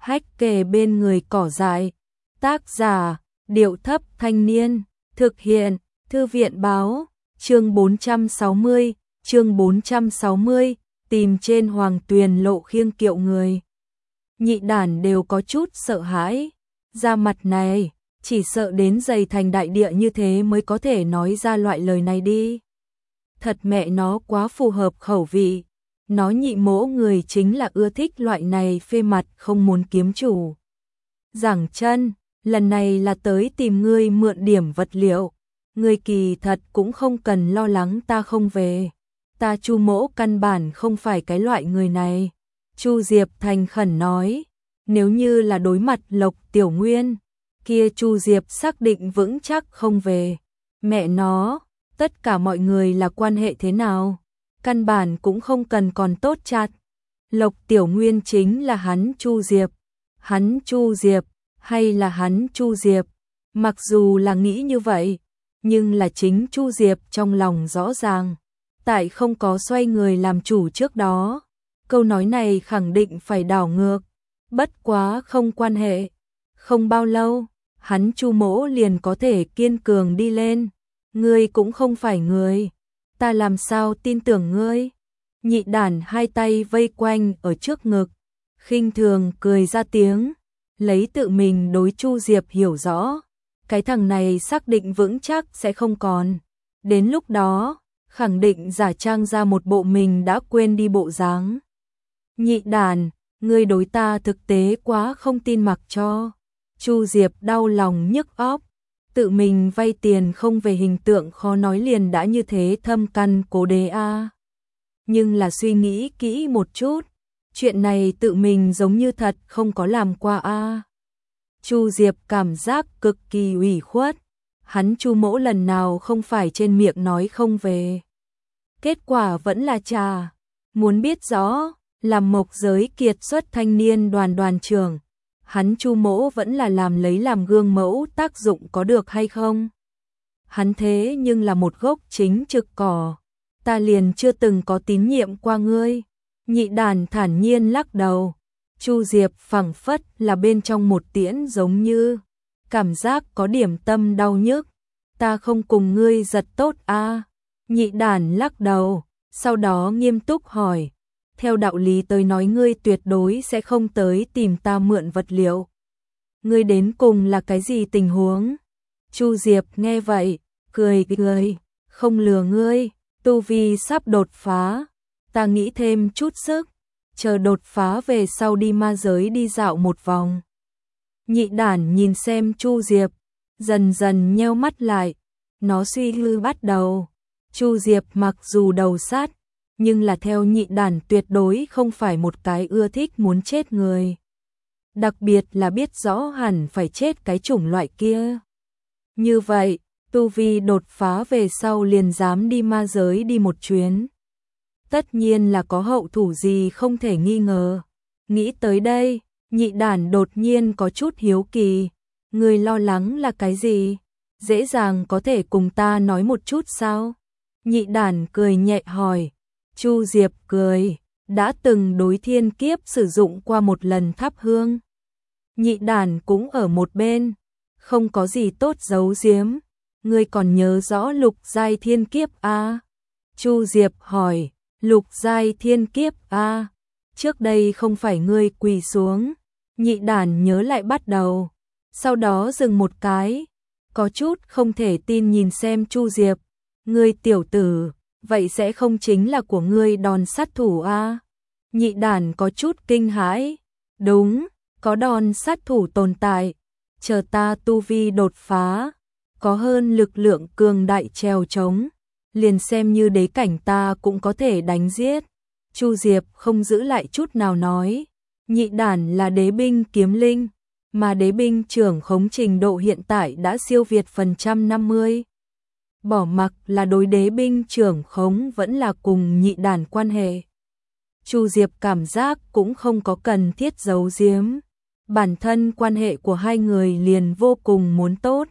Hách kề bên người cỏ dại. Tác giả, Điệu Thấp Thanh Niên. Thực hiện, Thư viện báo. Chương 460, chương 460, tìm trên Hoàng Tuyền lộ khiêng kiệu người. Nhị đản đều có chút sợ hãi. Da mặt này, chỉ sợ đến dày thành đại địa như thế mới có thể nói ra loại lời này đi. Thật mẹ nó quá phù hợp khẩu vị. Nó nhị mỗ người chính là ưa thích loại này phê mặt không muốn kiếm chủ. Giảng chân, lần này là tới tìm ngươi mượn điểm vật liệu. Ngươi kỳ thật cũng không cần lo lắng ta không về. Ta Chu mỗ căn bản không phải cái loại người này. Chu Diệp thành khẩn nói. Nếu như là đối mặt Lộc Tiểu Nguyên, kia Chu Diệp xác định vững chắc không về. Mẹ nó, tất cả mọi người là quan hệ thế nào? Căn bản cũng không cần còn tốt chặt. Lộc Tiểu Nguyên chính là hắn Chu Diệp. Hắn Chu Diệp, hay là hắn Chu Diệp? Mặc dù là nghĩ như vậy, nhưng là chính Chu Diệp trong lòng rõ ràng. Tại không có xoay người làm chủ trước đó, câu nói này khẳng định phải đảo ngược. Bất quá không quan hệ. Không bao lâu, hắn Chu mỗ liền có thể kiên cường đi lên. Ngươi cũng không phải người. Ta làm sao tin tưởng ngươi? Nhị đản hai tay vây quanh ở trước ngực, khinh thường cười ra tiếng, lấy tự mình đối Chu Diệp hiểu rõ. Cái thằng này xác định vững chắc sẽ không còn. Đến lúc đó, khẳng định giả trang ra một bộ mình đã quên đi bộ dáng. Nhị đản, ngươi đối ta thực tế quá không tin mặc cho. Chu Diệp đau lòng nhức óc. Tự mình vay tiền không về hình tượng khó nói liền đã như thế thâm căn cố đế a. Nhưng là suy nghĩ kỹ một chút, chuyện này tự mình giống như thật không có làm qua a. Chu Diệp cảm giác cực kỳ ủy khuất. Hắn Chu mỗ lần nào không phải trên miệng nói không về. Kết quả vẫn là trà. Muốn biết rõ, làm mộc giới kiệt xuất thanh niên đoàn trưởng, hắn Chu mỗ vẫn là làm lấy làm gương mẫu tác dụng có được hay không? Hắn thế nhưng là một gốc chính trực cỏ. Ta liền chưa từng có tín nhiệm qua ngươi. Nhị đàn thản nhiên lắc đầu. Chu Diệp phảng phất là bên trong một tiễn giống như. Cảm giác có điểm tâm đau nhức. Ta không cùng ngươi giật tốt a. Nhị đàn lắc đầu. Sau đó nghiêm túc hỏi. Theo đạo lý tới nói ngươi tuyệt đối sẽ không tới tìm ta mượn vật liệu. Ngươi đến cùng là cái gì tình huống? Chu Diệp nghe vậy, cười, không lừa ngươi, tu vi sắp đột phá, ta nghĩ thêm chút sức, chờ đột phá về sau đi ma giới đi dạo một vòng. Nhị đản nhìn xem Chu Diệp, dần dần nheo mắt lại, nó suy tư bắt đầu. Chu Diệp mặc dù đầu sát, nhưng là theo nhị đản tuyệt đối không phải một cái ưa thích muốn chết người. Đặc biệt là biết rõ hẳn phải chết cái chủng loại kia. Như vậy, tu vi đột phá về sau liền dám đi ma giới đi một chuyến. Tất nhiên là có hậu thủ gì không thể nghi ngờ. Nghĩ tới đây, nhị đản đột nhiên có chút hiếu kỳ. Người lo lắng là cái gì? Dễ dàng có thể cùng ta nói một chút sao? Nhị đản cười nhẹ hỏi. Chu Diệp cười, đã từng đối thiên kiếp sử dụng qua một lần thắp hương. Nhị đản cũng ở một bên, không có gì tốt giấu giếm. Ngươi còn nhớ rõ lục giai thiên kiếp a? Chu Diệp hỏi, lục giai thiên kiếp a? Trước đây không phải ngươi quỳ xuống. Nhị đản nhớ lại bắt đầu, sau đó dừng một cái, có chút không thể tin nhìn xem Chu Diệp. Ngươi tiểu tử, vậy sẽ không chính là của ngươi đòn sát thủ a? Nhị đản có chút kinh hãi. Đúng, có đòn sát thủ tồn tại. Chờ ta tu vi đột phá, có hơn lực lượng cường đại trèo trống, liền xem như đế cảnh ta cũng có thể đánh giết. Chu Diệp không giữ lại chút nào nói. Nhị đản là đế binh kiếm linh, mà đế binh trưởng khống trình độ hiện tại đã siêu việt phần 150. Bỏ mặc là đối đế binh trưởng khống vẫn là cùng nhị đản quan hệ. Chu Diệp cảm giác cũng không có cần thiết giấu giếm. Bản thân quan hệ của hai người liền vô cùng muốn tốt.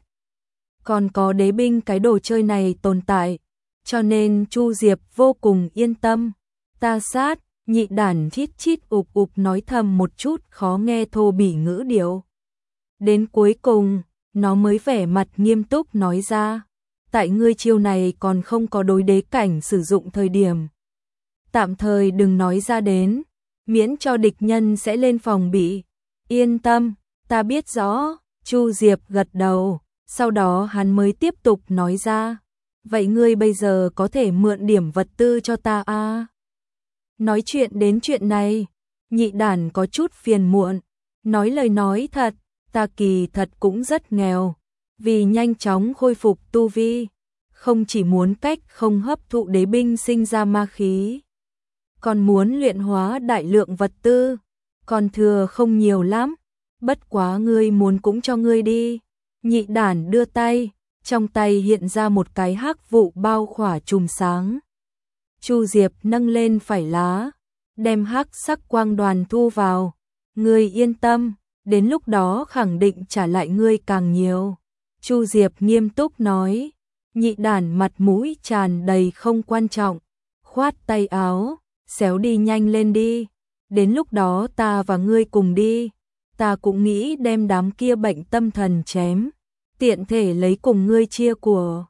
Còn có đế binh cái đồ chơi này tồn tại, cho nên Chu Diệp vô cùng yên tâm. Ta sát, Nhị đàn chít chít ục ục nói thầm một chút khó nghe thô bỉ ngữ điệu. Đến cuối cùng, nó mới vẻ mặt nghiêm túc nói ra, tại ngươi chiêu này còn không có đối đế cảnh sử dụng thời điểm. Tạm thời đừng nói ra đến, miễn cho địch nhân sẽ lên phòng bị. Yên tâm, ta biết rõ. Chu Diệp gật đầu, sau đó hắn mới tiếp tục nói ra, vậy ngươi bây giờ có thể mượn điểm vật tư cho ta à? Nói chuyện đến chuyện này, nhị đàn có chút phiền muộn, nói lời nói thật, ta kỳ thật cũng rất nghèo, vì nhanh chóng khôi phục tu vi, không chỉ muốn cách không hấp thụ đế binh sinh ra ma khí, còn muốn luyện hóa đại lượng vật tư, còn thừa không nhiều lắm, bất quá ngươi muốn cũng cho ngươi đi. Nhị đàn đưa tay, trong tay hiện ra một cái hắc vụ bao khỏa chùm sáng. Chu Diệp nâng lên phải lá, đem hắc sắc quang đoàn thu vào. Ngươi yên tâm, đến lúc đó khẳng định trả lại ngươi càng nhiều. Chu Diệp nghiêm túc nói. Nhị đàn mặt mũi tràn đầy không quan trọng, khoát tay áo, xéo đi nhanh lên đi. Đến lúc đó ta và ngươi cùng đi, ta cũng nghĩ đem đám kia bệnh tâm thần chém, tiện thể lấy cùng ngươi chia của.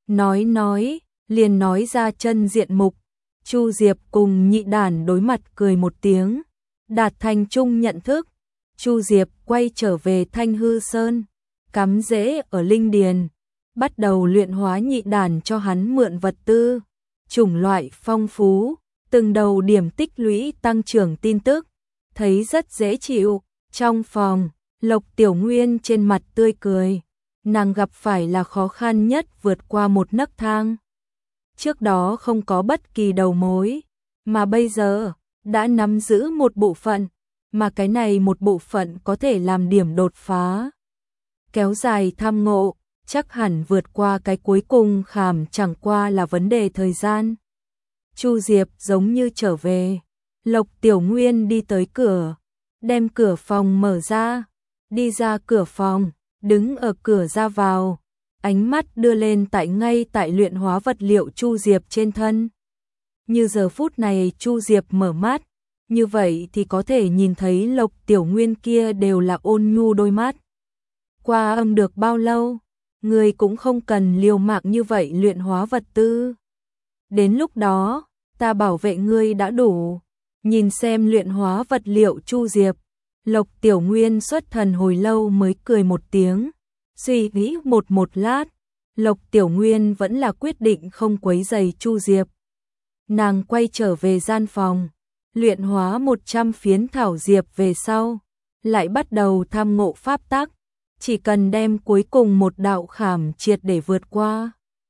Nói, liền nói ra chân diện mục. Chu Diệp cùng nhị đàn đối mặt cười một tiếng, đạt thành chung nhận thức. Chu Diệp quay trở về Thanh Hư Sơn, cắm rễ ở Linh Điền, bắt đầu luyện hóa nhị đàn cho hắn mượn vật tư, chủng loại phong phú, từng đầu điểm tích lũy tăng trưởng tin tức, thấy rất dễ chịu. Trong phòng, Lộc Tiểu Nguyên trên mặt tươi cười, nàng gặp phải là khó khăn nhất vượt qua một nấc thang. Trước đó không có bất kỳ đầu mối, mà bây giờ đã nắm giữ một bộ phận, mà cái này một bộ phận có thể làm điểm đột phá. Kéo dài tham ngộ, chắc hẳn vượt qua cái cuối cùng khảm chẳng qua là vấn đề thời gian. Chu Diệp giống như trở về, Lộc Tiểu Nguyên đi tới cửa, đem cửa phòng mở ra, đi ra cửa phòng, đứng ở cửa ra vào, ánh mắt đưa lên ngay tại luyện hóa vật liệu Chu Diệp trên thân. Như giờ phút này Chu Diệp mở mắt, như vậy thì có thể nhìn thấy Lộc Tiểu Nguyên kia đều là ôn nhu đôi mắt. Qua âm được bao lâu, người cũng không cần liều mạng như vậy luyện hóa vật tư. Đến lúc đó, ta bảo vệ ngươi đã đủ. Nhìn xem luyện hóa vật liệu Chu Diệp, Lộc Tiểu Nguyên xuất thần hồi lâu mới cười một tiếng, suy nghĩ một lát, Lộc Tiểu Nguyên vẫn là quyết định không quấy rầy Chu Diệp. Nàng quay trở về gian phòng, luyện hóa 100 phiến thảo diệp về sau, lại bắt đầu tham ngộ pháp tắc, chỉ cần đem cuối cùng một đạo khảm triệt để vượt qua,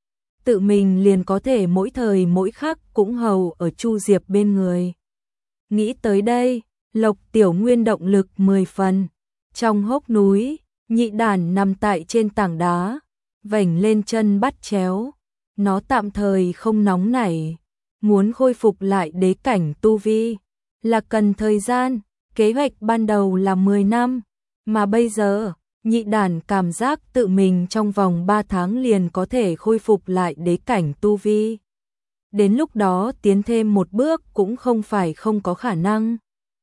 tự mình liền có thể mỗi thời mỗi khắc cũng hầu ở Chu Diệp bên người. Nghĩ tới đây, Lộc Tiểu Nguyên động lực 10 phần. Trong hốc núi, nhị đàn nằm tại trên tảng đá, vểnh lên chân bắt chéo. Nó tạm thời không nóng nảy, muốn khôi phục lại đế cảnh tu vi là cần thời gian, kế hoạch ban đầu là 10 năm, mà bây giờ, nhị đàn cảm giác tự mình trong vòng 3 tháng liền có thể khôi phục lại đế cảnh tu vi. Đến lúc đó tiến thêm một bước cũng không phải không có khả năng.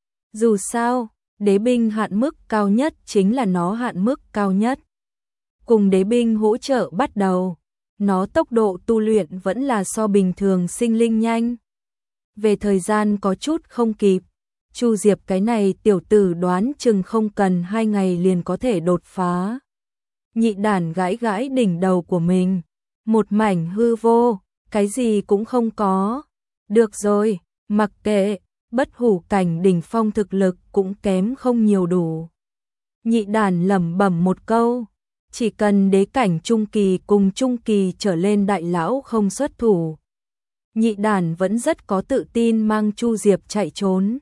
Dù sao, đế binh hạn mức cao nhất chính là nó hạn mức cao nhất. Cùng đế binh hỗ trợ bắt đầu, nó tốc độ tu luyện vẫn là so bình thường sinh linh nhanh. Về thời gian có chút không kịp, Chu Diệp cái này tiểu tử đoán chừng không cần 2 ngày liền có thể đột phá. Nhị đàn gãi gãi đỉnh đầu của mình, một mảnh hư vô, cái gì cũng không có. Được rồi, mặc kệ, bất hủ cảnh đỉnh phong thực lực cũng kém không nhiều đủ. Nhị đàn lẩm bẩm một câu, chỉ cần đế cảnh trung kỳ cùng trung kỳ trở lên đại lão không xuất thủ. Nhị đàn vẫn rất có tự tin mang Chu Diệp chạy trốn.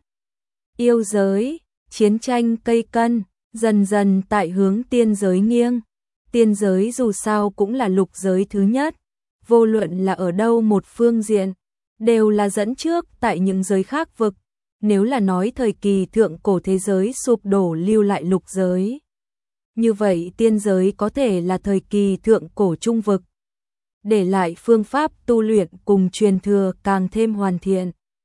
Yêu giới, chiến tranh cây cân, dần dần tại hướng tiên giới nghiêng. Tiên giới dù sao cũng là lục giới thứ nhất, vô luận là ở đâu một phương diện, đều là dẫn trước tại những giới khác vực. Nếu là nói thời kỳ thượng cổ thế giới sụp đổ lưu lại lục giới, như vậy tiên giới có thể là thời kỳ thượng cổ trung vực, để lại phương pháp tu luyện cùng truyền thừa càng thêm hoàn thiện.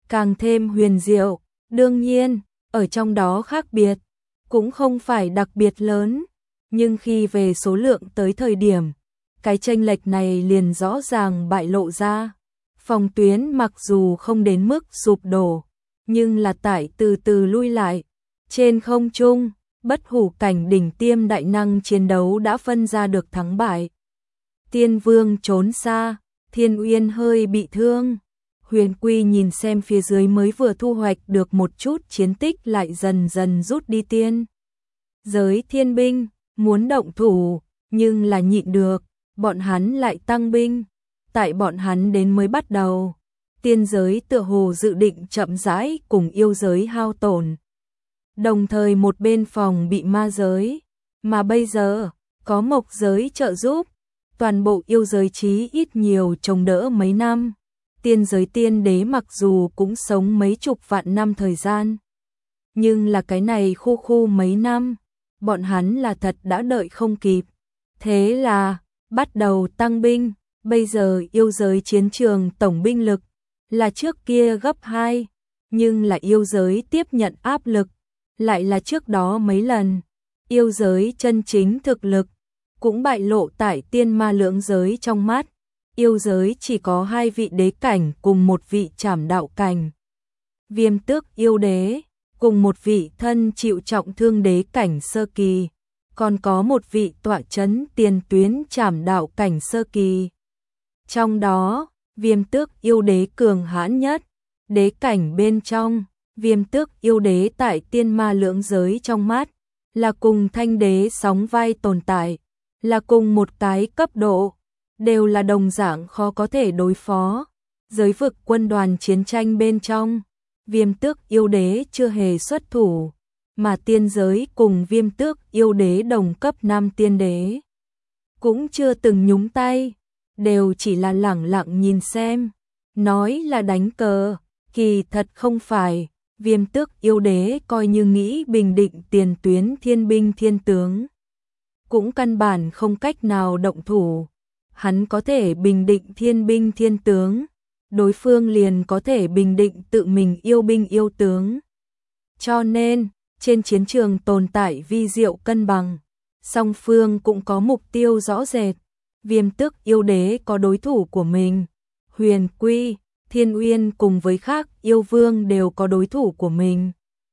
càng thêm huyền diệu. Đương nhiên, ở trong đó khác biệt, cũng không phải đặc biệt lớn, nhưng khi về số lượng tới thời điểm, cái chênh lệch này liền rõ ràng bại lộ ra. Phòng tuyến mặc dù không đến mức sụp đổ, nhưng là tại từ từ lui lại. Trên không trung, bất hủ cảnh đỉnh tiêm đại năng chiến đấu đã phân ra được thắng bại. Tiên Vương trốn xa, Thiên Uyên hơi bị thương. Huyền Quy nhìn xem phía dưới mới vừa thu hoạch được một chút chiến tích lại dần dần rút đi tiên giới thiên binh, muốn động thủ, nhưng là nhịn được, bọn hắn lại tăng binh. Tại bọn hắn đến mới bắt đầu, tiên giới tựa hồ dự định chậm rãi cùng yêu giới hao tổn. Đồng thời một bên phòng bị ma giới, mà bây giờ, có mộc giới trợ giúp, toàn bộ yêu giới chí ít nhiều chống đỡ mấy năm. Tiên giới tiên đế mặc dù cũng sống mấy chục vạn năm thời gian, nhưng là cái này khu mấy năm, bọn hắn là thật đã đợi không kịp. Thế là, bắt đầu tăng binh, bây giờ yêu giới chiến trường tổng binh lực là trước kia gấp 2, nhưng là yêu giới tiếp nhận áp lực, lại là trước đó mấy lần. Yêu giới chân chính thực lực, cũng bại lộ tại tiên ma lưỡng giới trong mắt. Yêu giới chỉ có 2 vị đế cảnh cùng một vị trảm đạo cảnh. Viêm Tước yêu đế, cùng một vị thân chịu trọng thương đế cảnh sơ kỳ, còn có một vị tọa chấn tiền tuyến trảm đạo cảnh sơ kỳ. Trong đó, Viêm Tước yêu đế cường hãn nhất, đế cảnh bên trong, Viêm Tước yêu đế tại tiên ma lưỡng giới trong mắt, là cùng thanh đế sóng vai tồn tại, là cùng một cái cấp độ, đều là đồng dạng khó có thể đối phó. Giới vực quân đoàn chiến tranh bên trong, Viêm Tước yêu đế chưa hề xuất thủ, mà tiên giới cùng Viêm Tước yêu đế đồng cấp 5 tiên đế cũng chưa từng nhúng tay, đều chỉ là lẳng lặng nhìn xem. Nói là đánh cờ, kỳ thật không phải. Viêm Tước yêu đế coi như nghĩ bình định tiền tuyến thiên binh thiên tướng, cũng căn bản không cách nào động thủ. Hắn có thể bình định thiên binh thiên tướng, đối phương liền có thể bình định tự mình yêu binh yêu tướng. Cho nên, trên chiến trường tồn tại vi diệu cân bằng, song phương cũng có mục tiêu rõ rệt. Viêm Tước yêu đế có đối thủ của mình, Huyền Quy, Thiên Uyên cùng với khác yêu vương đều có đối thủ của mình.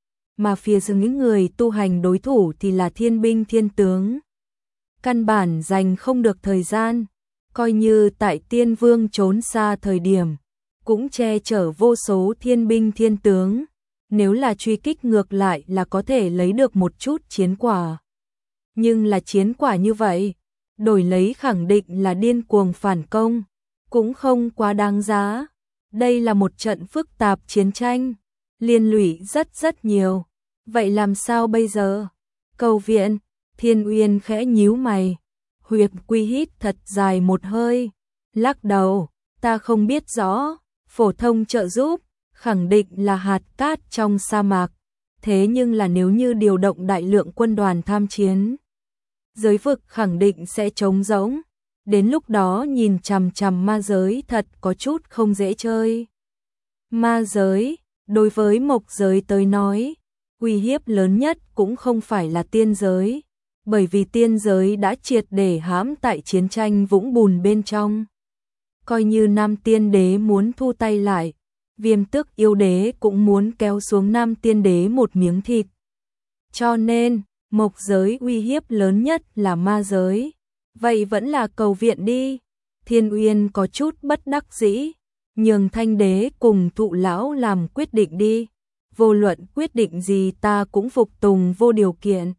Mà phía dưới những người tu hành đối thủ thì là thiên binh thiên tướng. Căn bản dành không được thời gian, coi như tại tiên vương trốn xa thời điểm, cũng che chở vô số thiên binh thiên tướng. Nếu là truy kích ngược lại là có thể lấy được một chút chiến quả. Nhưng là chiến quả như vậy, đổi lấy khẳng định là điên cuồng phản công, cũng không quá đáng giá. Đây là một trận phức tạp chiến tranh, liên lụy rất nhiều. Vậy làm sao bây giờ? Cầu viện, Thiên Uyên khẽ nhíu mày. Huyệt Quy hít thật dài một hơi, lắc đầu, ta không biết rõ, phổ thông trợ giúp, khẳng định là hạt cát trong sa mạc. Thế nhưng là nếu như điều động đại lượng quân đoàn tham chiến, giới vực khẳng định sẽ trống rỗng. Đến lúc đó nhìn chằm chằm ma giới thật có chút không dễ chơi. Ma giới, đối với mộc giới tới nói, uy hiếp lớn nhất cũng không phải là tiên giới, bởi vì tiên giới đã triệt để hãm tại chiến tranh vũng bùn bên trong. Coi như Nam Tiên Đế muốn thu tay lại, Viêm Tước yêu đế cũng muốn kéo xuống Nam Tiên Đế một miếng thịt. Cho nên, mộc giới uy hiếp lớn nhất là ma giới. Vậy vẫn là cầu viện đi. Thiên Uyên có chút bất đắc dĩ, nhường Thanh Đế cùng Thụ lão làm quyết định đi. Vô luận quyết định gì ta cũng phục tùng vô điều kiện.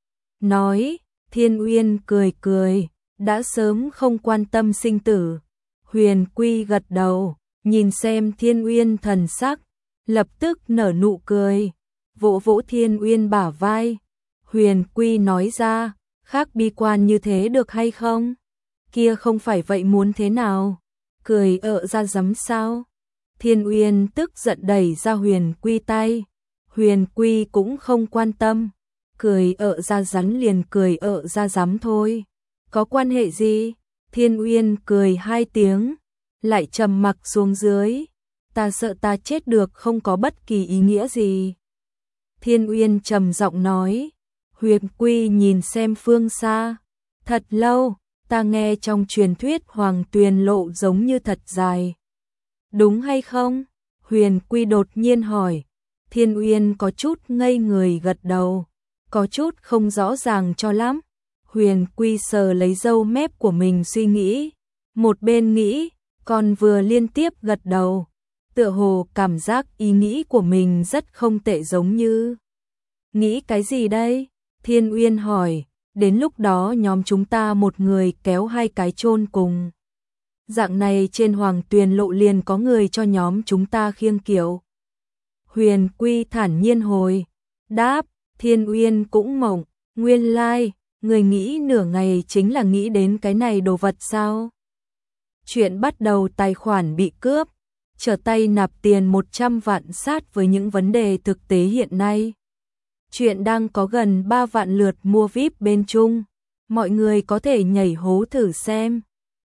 Nói, Thiên Uyên cười, đã sớm không quan tâm sinh tử. Huyền Quy gật đầu, nhìn xem Thiên Uyên thần sắc, lập tức nở nụ cười, vỗ vỗ Thiên Uyên bả vai. Huyền Quy nói ra, khác bi quan như thế được hay không? Kia không phải vậy muốn thế nào? Cười ra dám sao? Thiên Uyên tức giận đẩy ra Huyền Quy tay. Huyền Quy cũng không quan tâm. Cười ra rắn liền cười ra dám thôi. Có quan hệ gì? Thiên Uyên cười 2 tiếng, lại trầm mặc xuống dưới. ta sợ ta chết được không có bất kỳ ý nghĩa gì. Thiên Uyên trầm giọng nói. Huyền Quy nhìn xem phương xa. Thật lâu, ta nghe trong truyền thuyết Hoàng Tuyền lộ giống như thật dài. Đúng hay không? Huyền Quy đột nhiên hỏi. Thiên Uyên có chút ngây người gật đầu. Có chút không rõ ràng cho lắm. Huyền Quy sờ lấy râu mép của mình suy nghĩ. Một bên nghĩ, còn vừa liên tiếp gật đầu. Tựa hồ cảm giác ý nghĩ của mình rất không tệ giống như. Nghĩ cái gì đây? Thiên Uyên hỏi. Đến lúc đó nhóm chúng ta một người kéo hai cái chôn cùng. Dạng này trên Hoàng Tuyền lộ liền có người cho nhóm chúng ta khiêng kiệu. Huyền Quy thản nhiên hồi. Đáp, Thiên Uyên cũng mộng. Nguyên lai, người nghĩ nửa ngày chính là nghĩ đến cái này đồ vật sao? Chuyện bắt đầu tài khoản bị cướp. Trở tay nạp tiền 100 vạn sát với những vấn đề thực tế hiện nay. Chuyện đang có gần 3 vạn lượt mua VIP bên Trung. Mọi người có thể nhảy hố thử xem.